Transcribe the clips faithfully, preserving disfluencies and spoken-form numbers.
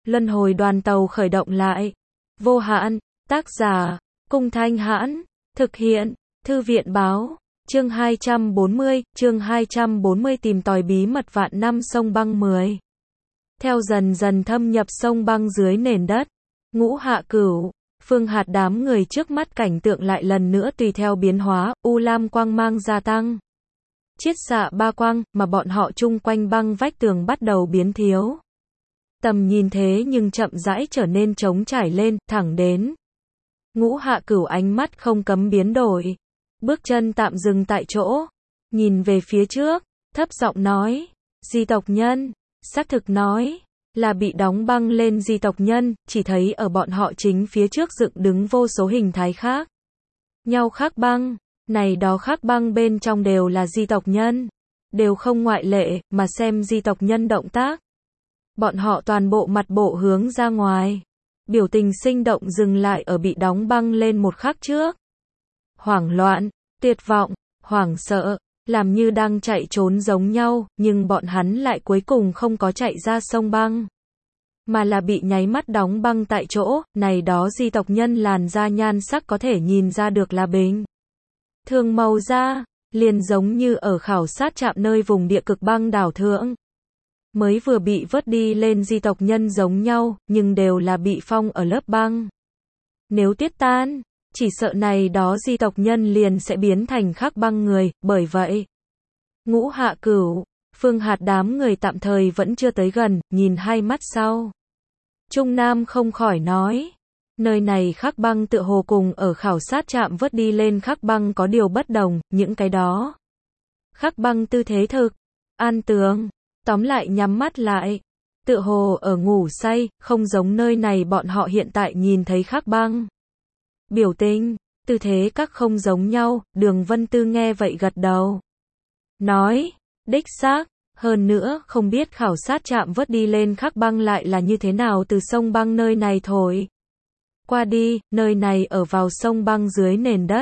Luân hồi đoàn tàu khởi động lại. Vô hạn, tác giả, Cung Thanh Hãn, thực hiện, Thư viện báo, chương hai trăm bốn mươi, chương hai trăm bốn mươi tìm tòi bí mật vạn năm sông băng mười. Theo dần dần thâm nhập sông băng dưới nền đất, Ngũ Hạ Cửu, Phương Hạt đám người trước mắt cảnh tượng lại lần nữa tùy theo biến hóa, u lam quang mang gia tăng. Chiết xạ ba quang, mà bọn họ chung quanh băng vách tường bắt đầu biến thiếu. Tầm nhìn thế nhưng chậm rãi trở nên trống trải lên, thẳng đến. Ngũ Hạ Cửu ánh mắt không cấm biến đổi. Bước chân tạm dừng tại chỗ. Nhìn về phía trước, thấp giọng nói. Di tộc nhân. Xác thực nói. Là bị đóng băng lên di tộc nhân, chỉ thấy ở bọn họ chính phía trước dựng đứng vô số hình thái khác. Nhau khác băng. Này đó khác băng bên trong đều là di tộc nhân. Đều không ngoại lệ, mà xem di tộc nhân động tác. Bọn họ toàn bộ mặt bộ hướng ra ngoài. Biểu tình sinh động dừng lại ở bị đóng băng lên một khắc trước. Hoảng loạn, tuyệt vọng, hoảng sợ, làm như đang chạy trốn giống nhau, nhưng bọn hắn lại cuối cùng không có chạy ra sông băng. Mà là bị nháy mắt đóng băng tại chỗ, này đó di tộc nhân làn da nhan sắc có thể nhìn ra được là bình thường màu da, liền giống như ở khảo sát trạm nơi vùng địa cực băng đảo thượng. Mới vừa bị vớt đi lên di tộc nhân giống nhau, nhưng đều là bị phong ở lớp băng. Nếu tuyết tan, chỉ sợ này đó di tộc nhân liền sẽ biến thành khắc băng người, bởi vậy. Ngũ Hạ Cửu, Phương Hạt đám người tạm thời vẫn chưa tới gần, nhìn hai mắt sau. Trung Nam không khỏi nói. Nơi này khắc băng tựa hồ cùng ở khảo sát trạm vớt đi lên khắc băng có điều bất đồng, những cái đó. Khắc băng tư thế thực, an tường. Tóm lại nhắm mắt lại, tựa hồ ở ngủ say, không giống nơi này bọn họ hiện tại nhìn thấy khắc băng. Biểu tình, tư thế các không giống nhau, Đường Vân Tư nghe vậy gật đầu. Nói, đích xác, hơn nữa không biết khảo sát trạm vớt đi lên khắc băng lại là như thế nào từ sông băng nơi này thổi. Qua đi, nơi này ở vào sông băng dưới nền đất.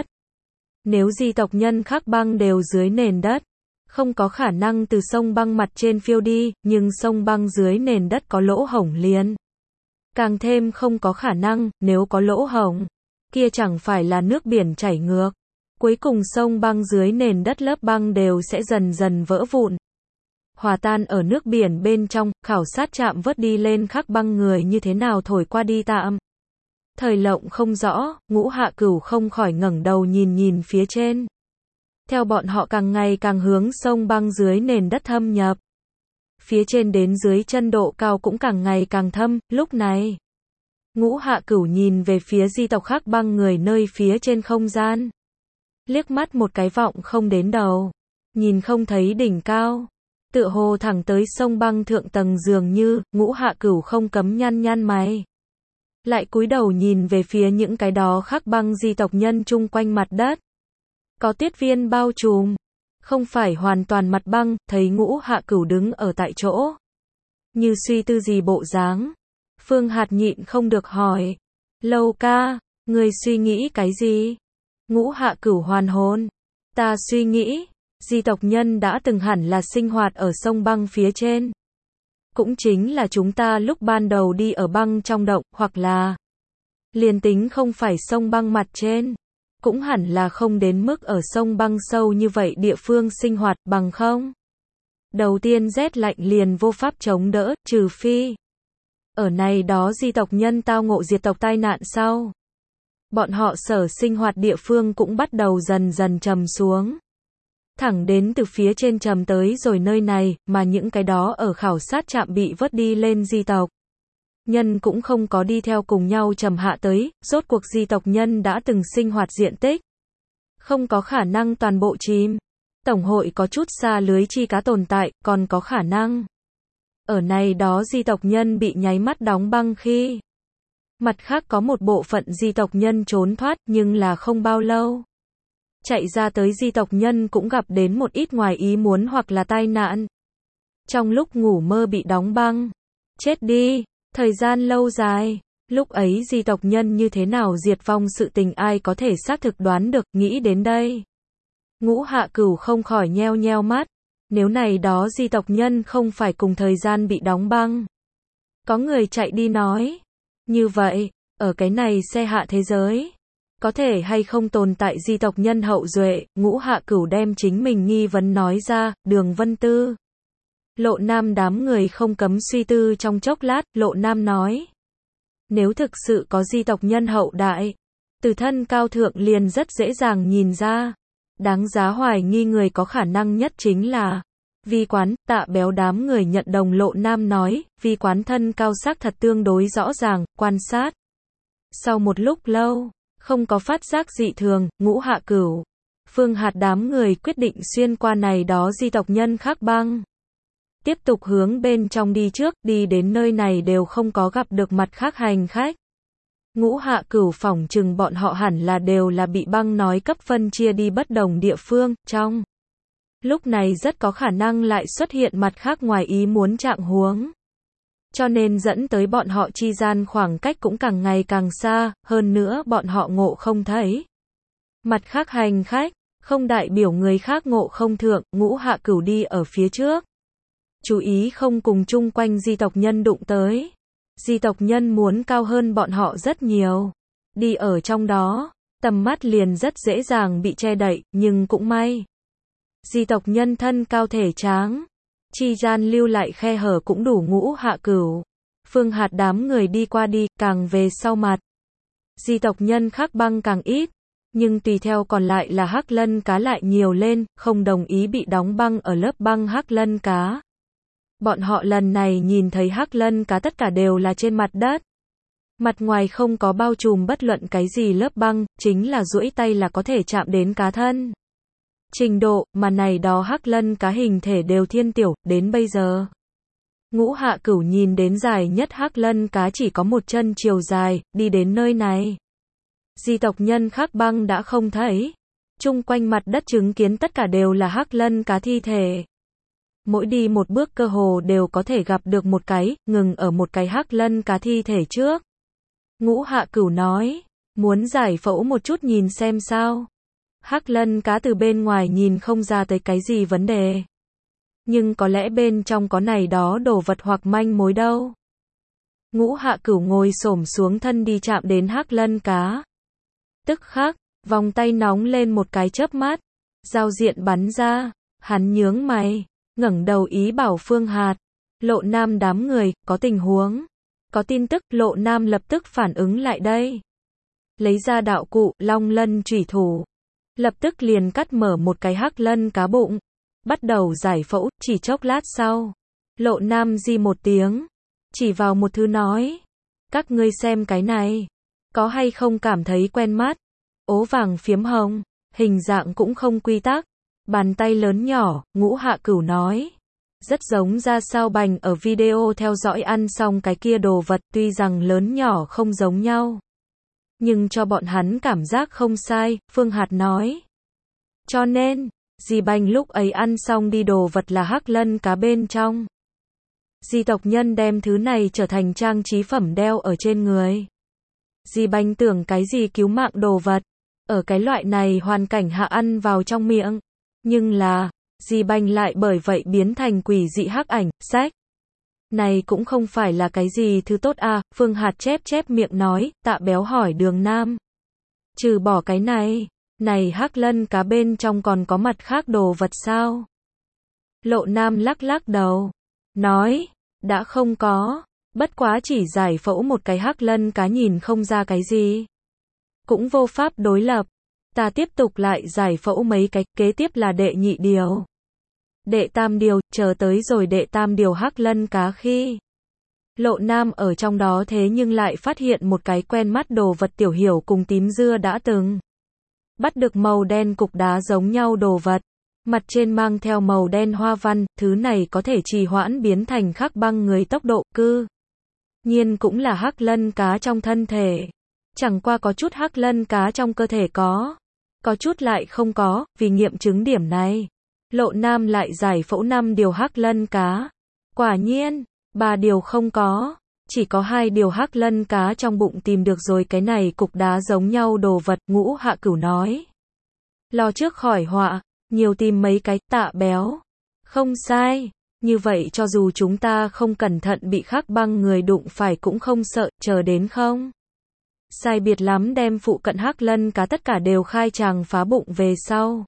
Nếu di tộc nhân khắc băng đều dưới nền đất. Không có khả năng từ sông băng mặt trên phiêu đi, nhưng sông băng dưới nền đất có lỗ hổng liền. Càng thêm không có khả năng, nếu có lỗ hổng, kia chẳng phải là nước biển chảy ngược. Cuối cùng sông băng dưới nền đất lớp băng đều sẽ dần dần vỡ vụn. Hòa tan ở nước biển bên trong, khảo sát trạm vớt đi lên khắc băng người như thế nào thổi qua đi tạm. Thời lộng không rõ, Ngũ Hạ Cửu không khỏi ngẩng đầu nhìn nhìn phía trên. Theo bọn họ càng ngày càng hướng sông băng dưới nền đất thâm nhập. Phía trên đến dưới chân độ cao cũng càng ngày càng thâm, lúc này. Ngũ Hạ Cửu nhìn về phía di tộc khắc băng người nơi phía trên không gian. Liếc mắt một cái vọng không đến đầu. Nhìn không thấy đỉnh cao. Tựa hồ thẳng tới sông băng thượng tầng dường như, Ngũ Hạ Cửu không cấm nhăn nhăn mày. Lại cúi đầu nhìn về phía những cái đó khắc băng di tộc nhân chung quanh mặt đất. Có tuyết viên bao trùm, không phải hoàn toàn mặt băng, thấy Ngũ Hạ Cửu đứng ở tại chỗ. Như suy tư gì bộ dáng. Phương Hạt nhịn không được hỏi. Lâu ca, người suy nghĩ cái gì? Ngũ Hạ Cửu hoàn hồn. Ta suy nghĩ, di tộc nhân đã từng hẳn là sinh hoạt ở sông băng phía trên. Cũng chính là chúng ta lúc ban đầu đi ở băng trong động, hoặc là liền tính không phải sông băng mặt trên. Cũng hẳn là không đến mức ở sông băng sâu như vậy địa phương sinh hoạt, bằng không. Đầu tiên rét lạnh liền vô pháp chống đỡ, trừ phi. Ở này đó di tộc nhân tao ngộ diệt tộc tai nạn sau. Bọn họ sở sinh hoạt địa phương cũng bắt đầu dần dần trầm xuống. Thẳng đến từ phía trên trầm tới rồi nơi này, mà những cái đó ở khảo sát trạm bị vớt đi lên di tộc. Nhân cũng không có đi theo cùng nhau trầm hạ tới, rốt cuộc di tộc nhân đã từng sinh hoạt diện tích. Không có khả năng toàn bộ chìm. Tổng hội có chút xa lưới chi cá tồn tại, còn có khả năng. Ở này đó di tộc nhân bị nháy mắt đóng băng khi. Mặt khác có một bộ phận di tộc nhân trốn thoát nhưng là không bao lâu. Chạy ra tới di tộc nhân cũng gặp đến một ít ngoài ý muốn hoặc là tai nạn. Trong lúc ngủ mơ bị đóng băng. Chết đi. Thời gian lâu dài, lúc ấy di tộc nhân như thế nào diệt vong sự tình ai có thể xác thực đoán được, nghĩ đến đây. Ngũ Hạ Cửu không khỏi nheo nheo mắt, nếu này đó di tộc nhân không phải cùng thời gian bị đóng băng. Có người chạy đi nói. Như vậy, ở cái này xe hạ thế giới, có thể hay không tồn tại di tộc nhân hậu duệ, Ngũ Hạ Cửu đem chính mình nghi vấn nói ra, Đường Vân Tư. Lộ Nam đám người không cấm suy tư trong chốc lát, Lộ Nam nói. Nếu thực sự có di tộc nhân hậu đại, từ thân cao thượng liền rất dễ dàng nhìn ra. Đáng giá hoài nghi người có khả năng nhất chính là Vi Quán. Tạ Béo đám người nhận đồng Lộ Nam nói, Vi Quán thân cao xác thật tương đối rõ ràng, quan sát. Sau một lúc lâu, không có phát giác dị thường, Ngũ Hạ Cửu, Phương Hạt đám người quyết định xuyên qua này đó di tộc nhân khác băng. Tiếp tục hướng bên trong đi trước, đi đến nơi này đều không có gặp được mặt khác hành khách. Ngũ Hạ Cửu phỏng chừng bọn họ hẳn là đều là bị băng nói cấp phân chia đi bất đồng địa phương, trong lúc này rất có khả năng lại xuất hiện mặt khác ngoài ý muốn trạng huống. Cho nên dẫn tới bọn họ chi gian khoảng cách cũng càng ngày càng xa, hơn nữa bọn họ ngộ không thấy. Mặt khác hành khách, không đại biểu người khác ngộ không thượng, Ngũ Hạ Cửu đi ở phía trước. Chú ý không cùng chung quanh di tộc nhân đụng tới. Di tộc nhân muốn cao hơn bọn họ rất nhiều. Đi ở trong đó, tầm mắt liền rất dễ dàng bị che đậy, nhưng cũng may. Di tộc nhân thân cao thể tráng. Chi gian lưu lại khe hở cũng đủ Ngũ Hạ Cửu, Phương Hạt đám người đi qua đi, càng về sau mặt. Di tộc nhân khác băng càng ít, nhưng tùy theo còn lại là hắc lân cá lại nhiều lên, không đồng ý bị đóng băng ở lớp băng hắc lân cá. Bọn họ lần này nhìn thấy hắc lân cá tất cả đều là trên mặt đất. Mặt ngoài không có bao trùm bất luận cái gì lớp băng, chính là duỗi tay là có thể chạm đến cá thân. Trình độ, mà này đó hắc lân cá hình thể đều thiên tiểu, đến bây giờ. Ngũ Hạ Cửu nhìn đến dài nhất hắc lân cá chỉ có một chân chiều dài, đi đến nơi này. Di tộc nhân khác băng đã không thấy. Chung quanh mặt đất chứng kiến tất cả đều là hắc lân cá thi thể. Mỗi đi một bước cơ hồ đều có thể gặp được một cái, ngừng ở một cái hắc lân cá thi thể trước. Ngũ Hạ Cửu nói, muốn giải phẫu một chút nhìn xem sao. Hắc lân cá từ bên ngoài nhìn không ra tới cái gì vấn đề. Nhưng có lẽ bên trong có này đó đồ vật hoặc manh mối đâu. Ngũ Hạ Cửu ngồi xổm xuống thân đi chạm đến hắc lân cá. Tức khắc, vòng tay nóng lên một cái chớp mắt. Giao diện bắn ra, hắn nhướng mày, ngẩng đầu ý bảo Phương Hạt. Lộ Nam đám người, có tình huống. Có tin tức, Lộ Nam lập tức phản ứng lại đây. Lấy ra đạo cụ, long lân chủy thủ. Lập tức liền cắt mở một cái hắc lân cá bụng. Bắt đầu giải phẫu, chỉ chốc lát sau. Lộ Nam di một tiếng. Chỉ vào một thứ nói. Các ngươi xem cái này. Có hay không cảm thấy quen mắt? Ố vàng phiếm hồng. Hình dạng cũng không quy tắc. Bàn tay lớn nhỏ, Ngũ Hạ Cửu nói. Rất giống ra sao bành ở video theo dõi ăn xong cái kia đồ vật, tuy rằng lớn nhỏ không giống nhau. Nhưng cho bọn hắn cảm giác không sai, Phương Hạt nói. Cho nên, dì bành lúc ấy ăn xong đi đồ vật là hắc lân cá bên trong. Di tộc nhân đem thứ này trở thành trang trí phẩm đeo ở trên người. Dì bành tưởng cái gì cứu mạng đồ vật, ở cái loại này hoàn cảnh hạ ăn vào trong miệng. Nhưng là, dì bành lại bởi vậy biến thành quỷ dị hắc ảnh, sách. Này cũng không phải là cái gì thứ tốt à, Phương Hạt chép chép miệng nói, Tạ Béo hỏi Đường Nam. Trừ bỏ cái này, này hắc lân cá bên trong còn có mặt khác đồ vật sao? Lộ Nam lắc lắc đầu, nói, đã không có, bất quá chỉ giải phẫu một cái hắc lân cá nhìn không ra cái gì. Cũng vô pháp đối lập, ta tiếp tục lại giải phẫu mấy cái, kế tiếp là đệ nhị điều. Đệ tam điều, chờ tới rồi đệ tam điều hắc lân cá khi. Lộ Nam ở trong đó thế nhưng lại phát hiện một cái quen mắt đồ vật Tiểu Hiểu cùng Tím Dưa đã từng bắt được màu đen cục đá giống nhau đồ vật. Mặt trên mang theo màu đen hoa văn, thứ này có thể trì hoãn biến thành khắc băng người tốc độ, cư nhiên cũng là hắc lân cá trong thân thể. Chẳng qua có chút hắc lân cá trong cơ thể có, có chút lại không có, vì nghiệm chứng điểm này. Lộ Nam lại giải phẫu năm điều hắc lân cá. Quả nhiên, ba điều không có, chỉ có hai điều hắc lân cá trong bụng tìm được rồi cái này cục đá giống nhau đồ vật, Ngũ Hạ Cửu nói. Lo trước khỏi họa, nhiều tìm mấy cái, Tạ Béo. Không sai, Như vậy cho dù chúng ta không cẩn thận bị Khắc Băng người đụng phải cũng không sợ, chờ đến không sai biệt lắm đem phụ cận Hắc Lân cá tất cả đều khai tràng phá bụng về sau.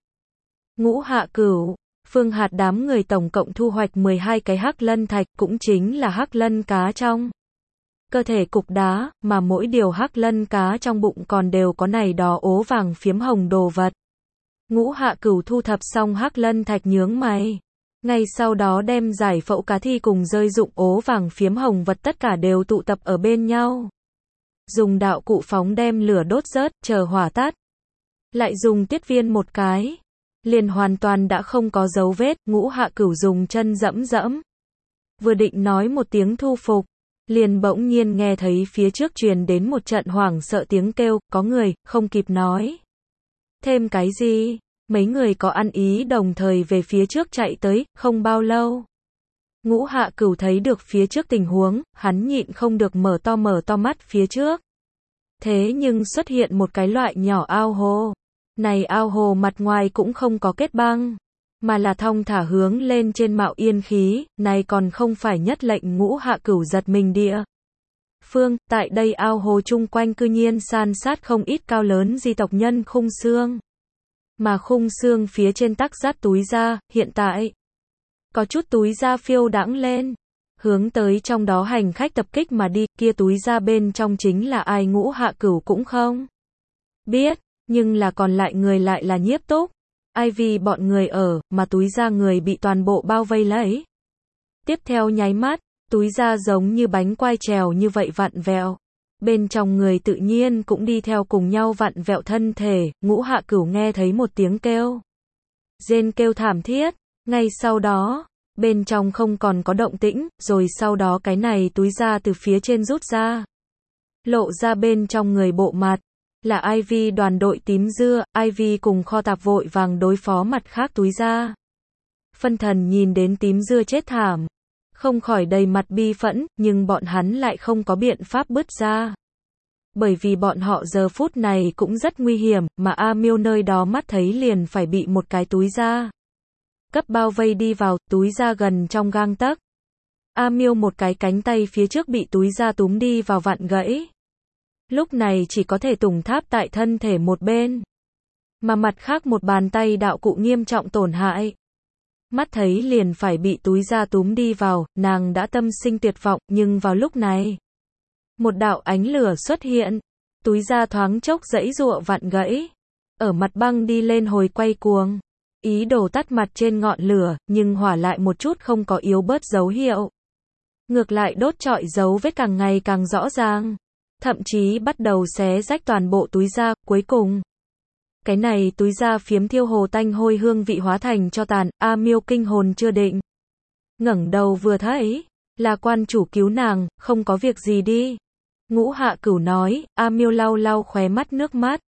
Ngũ Hạ Cửu, Phương Hạt đám người tổng cộng thu hoạch mười hai cái Hắc Lân thạch, cũng chính là Hắc Lân cá trong cơ thể cục đá, mà mỗi điều Hắc Lân cá trong bụng còn đều có này đó ố vàng phiếm hồng đồ vật. Ngũ Hạ Cửu thu thập xong Hắc Lân thạch nhướng mày, ngay sau đó đem giải phẫu cá thi cùng rơi dụng ố vàng phiếm hồng vật tất cả đều tụ tập ở bên nhau. Dùng đạo cụ phóng đem lửa đốt rớt, chờ hỏa tắt. Lại dùng tiết viên một cái, liền hoàn toàn đã không có dấu vết. Ngũ Hạ Cửu dùng chân dẫm dẫm, vừa định nói một tiếng thu phục, liền bỗng nhiên nghe thấy phía trước truyền đến một trận hoảng sợ tiếng kêu, có người, không kịp nói thêm cái gì, mấy người có ăn ý đồng thời về phía trước chạy tới. Không bao lâu, Ngũ Hạ Cửu thấy được phía trước tình huống, hắn nhịn không được mở to mở to mắt phía trước. Thế nhưng xuất hiện một cái loại nhỏ ao hồ. Này ao hồ mặt ngoài cũng không có kết băng, mà là thong thả hướng lên trên mạo yên khí, này còn không phải nhất lệnh Ngũ Hạ Cửu giật mình địa phương. Tại đây ao hồ chung quanh cư nhiên san sát không ít cao lớn di tộc nhân khung xương. Mà khung xương phía trên tắc rát túi da, hiện tại có chút túi da phiêu đãng lên, hướng tới trong đó hành khách tập kích mà đi. Kia túi da bên trong chính là ai Ngũ Hạ Cửu cũng không biết, nhưng là còn lại người lại là Nhiếp Túc, Ivy bọn người ở, mà túi da người bị toàn bộ bao vây lấy. Tiếp theo nháy mắt, túi da giống như bánh quai trèo như vậy vặn vẹo. Bên trong người tự nhiên cũng đi theo cùng nhau vặn vẹo thân thể. Ngũ Hạ Cửu nghe thấy một tiếng kêu rên kêu thảm thiết, ngay sau đó, bên trong không còn có động tĩnh, rồi sau đó cái này túi da từ phía trên rút ra, lộ ra bên trong người bộ mặt, là Ivy đoàn đội tím dưa. Ivy cùng kho tạp vội vàng đối phó mặt khác túi da. Phân Thần nhìn đến tím dưa chết thảm, không khỏi đầy mặt bi phẫn, nhưng bọn hắn lại không có biện pháp bứt ra. Bởi vì bọn họ giờ phút này cũng rất nguy hiểm, mà A Miêu nơi đó mắt thấy liền phải bị một cái túi da cấp bao vây đi vào, túi da gần trong gang tấc. A Miêu một cái cánh tay phía trước bị túi da túm đi vào vặn gãy. Lúc này chỉ có thể tùng tháp tại thân thể một bên, mà mặt khác một bàn tay đạo cụ nghiêm trọng tổn hại. Mắt thấy liền phải bị túi da túm đi vào, nàng đã tâm sinh tuyệt vọng, nhưng vào lúc này, một đạo ánh lửa xuất hiện, túi da thoáng chốc giãy giụa vặn gãy, ở mặt băng đi lên hồi quay cuồng, ý đồ tắt mặt trên ngọn lửa, nhưng hỏa lại một chút không có yếu bớt dấu hiệu. Ngược lại đốt trọi dấu vết càng ngày càng rõ ràng, thậm chí bắt đầu xé rách toàn bộ túi da. Cuối cùng, cái này túi da phiếm thiêu hồ tanh hôi hương vị hóa thành cho tàn. A Miêu kinh hồn chưa định, ngẩng đầu vừa thấy, là quan chủ cứu nàng, không có việc gì đi. Ngũ Hạ Cửu nói. A Miêu lau lau khóe mắt nước mắt,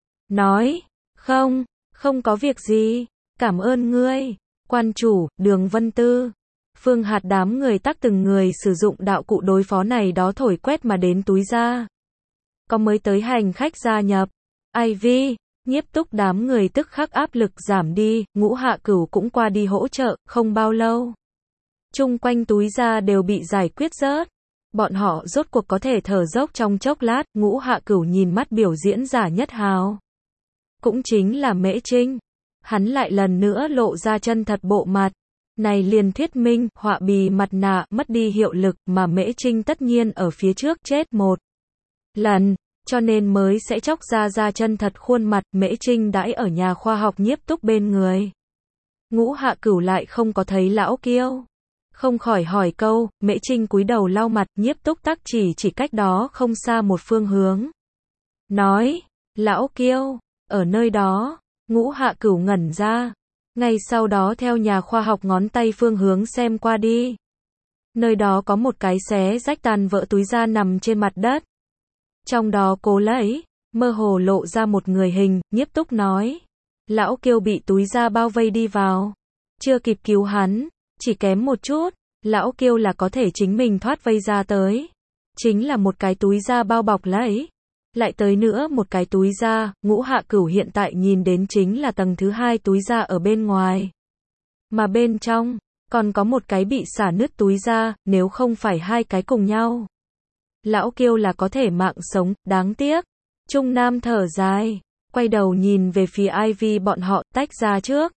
nói, không, không có việc gì, cảm ơn ngươi, quan chủ. Đường Vân Tư, Phương Hạt đám người tắc từng người sử dụng đạo cụ đối phó này đó thổi quét mà đến túi da. Có mới tới hành khách gia nhập, Ivy, Nhiếp Túc đám người tức khắc áp lực giảm đi. Ngũ Hạ Cửu cũng qua đi hỗ trợ, không bao lâu, chung quanh túi da đều bị giải quyết rớt. Bọn họ rốt cuộc có thể thở dốc trong chốc lát. Ngũ Hạ Cửu nhìn mắt biểu diễn giả nhất hào, cũng chính là Mễ Trinh, hắn lại lần nữa lộ ra chân thật bộ mặt. Này liền thuyết minh, họa bì mặt nạ mất đi hiệu lực, mà Mễ Trinh tất nhiên ở phía trước chết một lần, cho nên mới sẽ chóc ra ra chân thật khuôn mặt. Mễ Trinh đãi ở nhà khoa học Nhiếp Túc bên người. Ngũ Hạ Cửu lại không có thấy lão Kiêu, không khỏi hỏi câu. Mễ Trinh cúi đầu lau mặt. Nhiếp Túc tắc chỉ chỉ cách đó không xa một phương hướng, nói, lão Kiêu ở nơi đó. Ngũ Hạ Cửu ngẩn ra, ngay sau đó theo nhà khoa học ngón tay phương hướng xem qua đi. Nơi đó có một cái xé rách tàn vỡ túi da nằm trên mặt đất, trong đó cố lấy, mơ hồ lộ ra một người hình. Nhiếp Túc nói, lão Kiêu bị túi da bao vây đi vào, chưa kịp cứu hắn, chỉ kém một chút, lão Kiêu là có thể chính mình thoát vây ra tới. Chính là một cái túi da bao bọc lấy, lại tới nữa một cái túi da. Ngũ Hạ Cửu hiện tại nhìn đến chính là tầng thứ hai túi da ở bên ngoài, mà bên trong còn có một cái bị xả nứt túi ra, nếu không phải hai cái cùng nhau. Lão Kiêu là có thể mạng sống, đáng tiếc. Trung Nam thở dài, quay đầu nhìn về phía Ivy bọn họ, tách ra trước.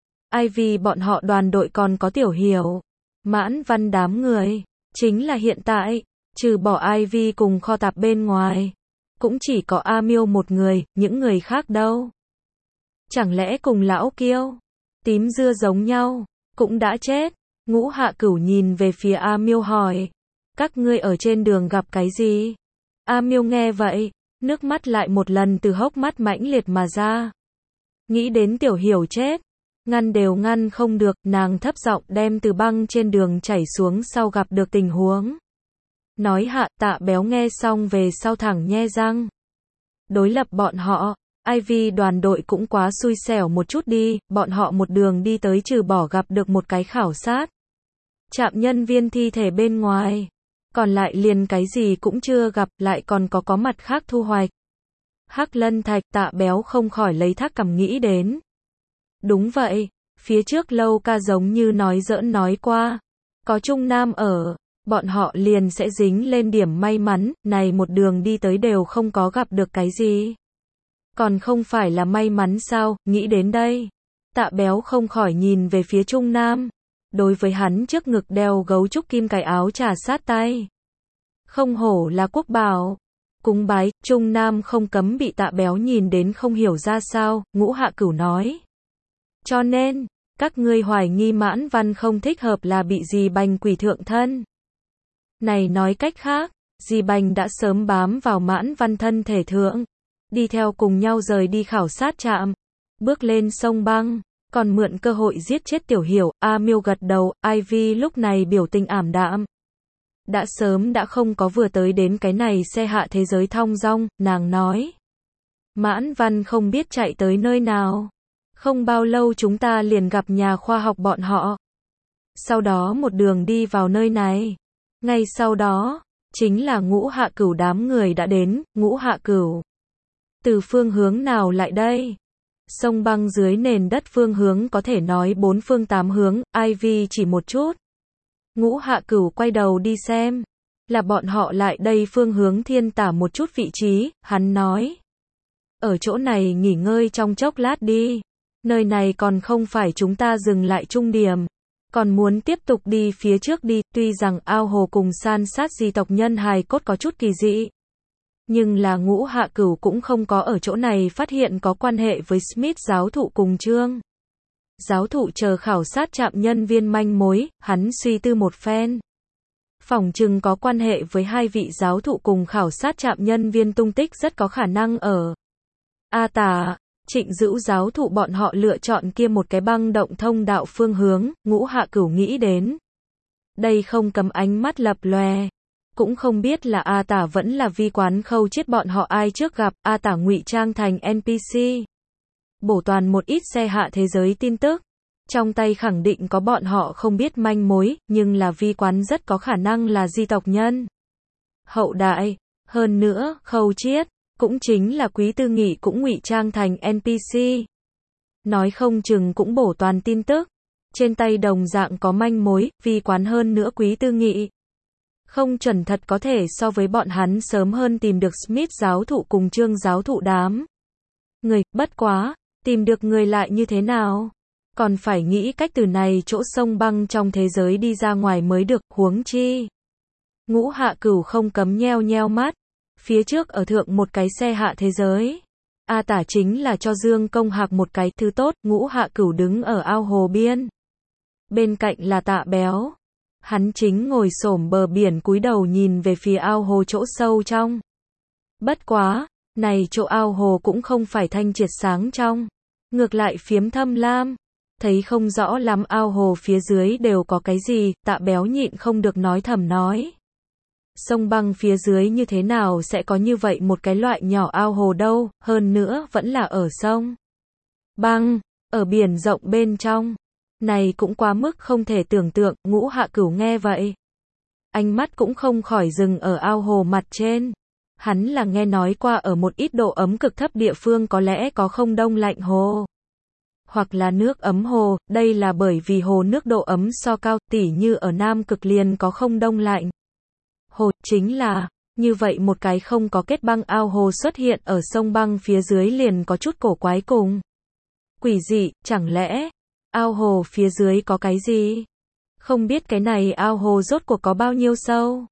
Ivy bọn họ đoàn đội còn có Tiểu Hiểu, Mãn Văn đám người, chính là hiện tại, trừ bỏ Ivy cùng kho tạp bên ngoài, cũng chỉ có A Miêu một người, những người khác đâu. Chẳng lẽ cùng Lão Kiêu, tím dưa giống nhau, cũng đã chết. Ngũ Hạ Cửu nhìn về phía A Miêu hỏi, các ngươi ở trên đường gặp cái gì? A Miêu nghe vậy, nước mắt lại một lần từ hốc mắt mãnh liệt mà ra. Nghĩ đến Tiểu Hiểu chết, ngăn đều ngăn không được, nàng thấp giọng đem từ băng trên đường chảy xuống sau gặp được tình huống. Nói hạ, Tạ Béo nghe xong về sau thẳng nhe răng. Đối lập bọn họ, Ivy đoàn đội cũng quá xui xẻo một chút đi, bọn họ một đường đi tới trừ bỏ gặp được một cái khảo sát trạm nhân viên thi thể bên ngoài, còn lại liền cái gì cũng chưa gặp, lại còn có có mặt khác thu hoạch. Hắc Lân Thạch, Tạ Béo không khỏi lấy thác cằm nghĩ đến. Đúng vậy, phía trước Lâu Ca giống như nói giỡn nói qua, có Trung Nam ở, bọn họ liền sẽ dính lên điểm may mắn, này một đường đi tới đều không có gặp được cái gì. Còn không phải là may mắn sao, nghĩ đến đây. Tạ Béo không khỏi nhìn về phía Trung Nam. Đối với hắn trước ngực đeo gấu trúc kim cài áo trà sát tay. Không hổ là quốc bảo. Cúng bái, Trung Nam không cấm bị Tạ Béo nhìn đến không hiểu ra sao, Ngũ Hạ Cửu nói. Cho nên, các ngươi hoài nghi Mãn Văn không thích hợp là bị Dì Bành quỷ thượng thân. Này nói cách khác, Dì Bành đã sớm bám vào Mãn Văn thân thể thượng, đi theo cùng nhau rời đi khảo sát trạm, bước lên sông băng, còn mượn cơ hội giết chết Tiểu Hiểu. A Miêu gật đầu, Ivy lúc này biểu tình ảm đạm. Đã sớm đã không có vừa tới đến cái này xe hạ thế giới thong dong, nàng nói. Mãn Văn không biết chạy tới nơi nào. Không bao lâu chúng ta liền gặp nhà khoa học bọn họ. Sau đó một đường đi vào nơi này. Ngay sau đó, chính là Ngũ Hạ Cửu đám người đã đến. Ngũ Hạ Cửu, từ phương hướng nào lại đây? Sông băng dưới nền đất phương hướng có thể nói bốn phương tám hướng, Ivy chỉ một chút. Ngũ Hạ Cửu quay đầu đi xem, là bọn họ lại đây phương hướng thiên tả một chút vị trí, hắn nói. Ở chỗ này nghỉ ngơi trong chốc lát đi, nơi này còn không phải chúng ta dừng lại trung điểm, còn muốn tiếp tục đi phía trước đi, tuy rằng ao hồ cùng san sát di tộc nhân hài cốt có chút kỳ dị. Nhưng là Ngũ Hạ Cửu cũng không có ở chỗ này phát hiện có quan hệ với Smith giáo thụ cùng Trương giáo thụ chờ khảo sát trạm nhân viên manh mối, hắn suy tư một phen. Phỏng chừng có quan hệ với hai vị giáo thụ cùng khảo sát trạm nhân viên tung tích rất có khả năng ở A Tả, Trịnh Dữu giáo thụ bọn họ lựa chọn kia một cái băng động thông đạo phương hướng, Ngũ Hạ Cửu nghĩ đến. Đây không cấm ánh mắt lập lòe. Cũng không biết là A Tả vẫn là vi quán khâu chết bọn họ ai trước gặp, A Tả ngụy trang thành en pê xê. Bổ toàn một ít xe hạ thế giới tin tức. Trong tay khẳng định có bọn họ không biết manh mối, nhưng là vi quán rất có khả năng là di tộc nhân. Hậu đại, hơn nữa, khâu chiết, cũng chính là Quý Tư Nghị cũng ngụy trang thành en pê xê. Nói không chừng cũng bổ toàn tin tức. Trên tay đồng dạng có manh mối, vi quán hơn nữa Quý Tư Nghị. Không chuẩn thật có thể so với bọn hắn sớm hơn tìm được Smith giáo thụ cùng Trương giáo thụ đám người, bất quá, tìm được người lại như thế nào? Còn phải nghĩ cách từ này chỗ sông băng trong thế giới đi ra ngoài mới được, huống chi. Ngũ Hạ Cửu không cấm nheo nheo mắt, phía trước ở thượng một cái xe hạ thế giới. A Tả chính là cho Dương Công Hạc một cái thứ tốt, Ngũ Hạ Cửu đứng ở ao hồ biên. Bên cạnh là Tạ Béo. Hắn chính ngồi xổm bờ biển cúi đầu nhìn về phía ao hồ chỗ sâu trong. Bất quá, này chỗ ao hồ cũng không phải thanh triệt sáng trong. Ngược lại phiếm thâm lam. Thấy không rõ lắm ao hồ phía dưới đều có cái gì, Tạ Béo nhịn không được nói thầm nói. Sông băng phía dưới như thế nào sẽ có như vậy một cái loại nhỏ ao hồ đâu, hơn nữa vẫn là ở sông băng, ở biển rộng bên trong. Này cũng quá mức không thể tưởng tượng, Ngũ Hạ Cửu nghe vậy. Ánh mắt cũng không khỏi dừng ở ao hồ mặt trên. Hắn là nghe nói qua ở một ít độ ấm cực thấp địa phương có lẽ có không đông lạnh hồ. hoặc là nước ấm hồ, đây là bởi vì hồ nước độ ấm so cao, tỉ như ở Nam Cực liền có không đông lạnh. Hồ, chính là, như vậy một cái không có kết băng ao hồ xuất hiện ở sông băng phía dưới liền có chút cổ quái cùng quỷ dị, chẳng lẽ, ao hồ phía dưới có cái gì? Không biết cái này ao hồ rốt cuộc có bao nhiêu sâu?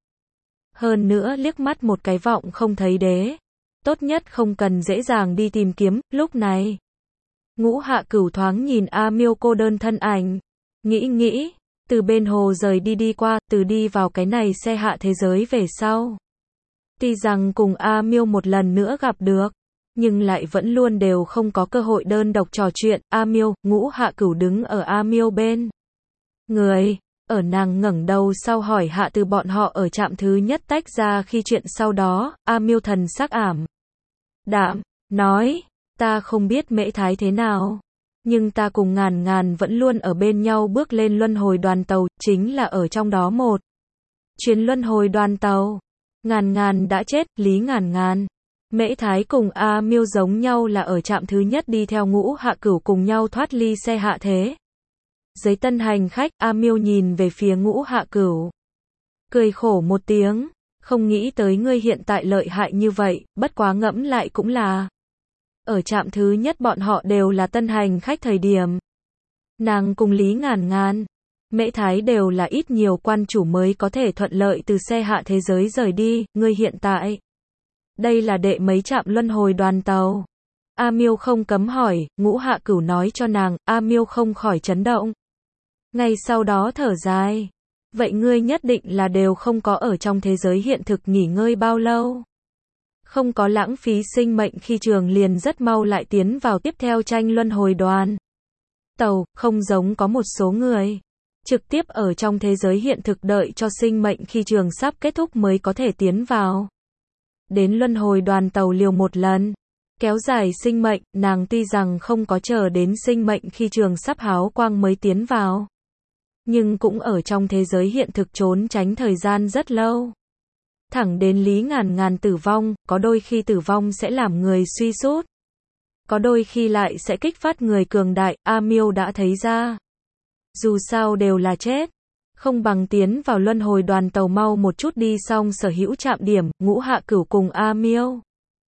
Hơn nữa liếc mắt một cái vọng không thấy đế. Tốt nhất không cần dễ dàng đi tìm kiếm, lúc này. Ngũ Hạ Cửu thoáng nhìn A Miêu cô đơn thân ảnh. Nghĩ nghĩ, từ bên hồ rời đi đi qua, từ đi vào cái này xe hạ thế giới về sau. Tuy rằng cùng A Miêu một lần nữa gặp được, nhưng lại vẫn luôn đều không có cơ hội đơn độc trò chuyện. A Miêu, Ngũ Hạ Cửu đứng ở A Miêu bên người, ở nàng ngẩng đầu sau hỏi hạ từ bọn họ ở trạm thứ nhất tách ra khi chuyện sau đó. A Miêu thần sắc ảm đạm, nói, ta không biết Mễ Thái thế nào, nhưng ta cùng Ngàn Ngàn vẫn luôn ở bên nhau bước lên luân hồi đoàn tàu, chính là ở trong đó một chuyến luân hồi đoàn tàu. Ngàn Ngàn đã chết, Lý Ngàn Ngàn. Mễ Thái cùng A Miêu giống nhau là ở trạm thứ nhất đi theo Ngũ Hạ Cửu cùng nhau thoát ly xe hạ thế. Giấy tân hành khách, A Miêu nhìn về phía Ngũ Hạ Cửu. Cười khổ một tiếng, không nghĩ tới ngươi hiện tại lợi hại như vậy, bất quá ngẫm lại cũng là. Ở trạm thứ nhất bọn họ đều là tân hành khách thời điểm. Nàng cùng Lý Ngàn Ngàn, Mễ Thái đều là ít nhiều quan chủ mới có thể thuận lợi từ xe hạ thế giới rời đi, ngươi hiện tại. Đây là đệ mấy trạm luân hồi đoàn tàu. A Miêu không cấm hỏi, Ngũ Hạ Cửu nói cho nàng, A Miêu không khỏi chấn động. Ngay sau đó thở dài. Vậy ngươi nhất định là đều không có ở trong thế giới hiện thực nghỉ ngơi bao lâu. Không có lãng phí sinh mệnh khi trường liền rất mau lại tiến vào tiếp theo tranh luân hồi đoàn tàu, không giống có một số người. Trực tiếp ở trong thế giới hiện thực đợi cho sinh mệnh khi trường sắp kết thúc mới có thể tiến vào. Đến luân hồi đoàn tàu liều một lần. Kéo dài sinh mệnh, nàng tuy rằng không có chờ đến sinh mệnh khi trường sắp háo quang mới tiến vào. Nhưng cũng ở trong thế giới hiện thực trốn tránh thời gian rất lâu. Thẳng đến Lý Ngàn Ngàn tử vong, có đôi khi tử vong sẽ làm người suy sút. Có đôi khi lại sẽ kích phát người cường đại, A Miêu đã thấy ra. Dù sao đều là chết. Không bằng tiến vào luân hồi đoàn tàu mau một chút đi xong sở hữu trạm điểm. Ngũ Hạ Cửu cùng A Miêu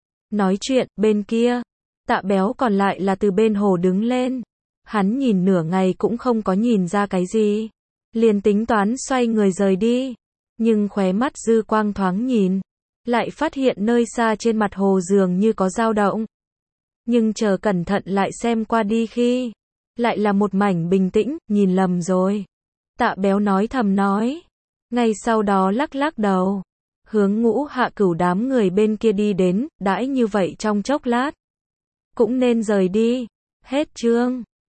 nói chuyện, bên kia. Tạ Béo còn lại là từ bên hồ đứng lên. Hắn nhìn nửa ngày cũng không có nhìn ra cái gì. Liền tính toán xoay người rời đi. Nhưng khóe mắt dư quang thoáng nhìn. Lại phát hiện nơi xa trên mặt hồ dường như có dao động. Nhưng chờ cẩn thận lại xem qua đi khi. Lại là một mảnh bình tĩnh, nhìn lầm rồi. Tạ Béo nói thầm nói. Ngay sau đó lắc lắc đầu. Hướng Ngũ Hạ Cửu đám người bên kia đi đến, đãi như vậy trong chốc lát. Cũng nên rời đi. Hết chương.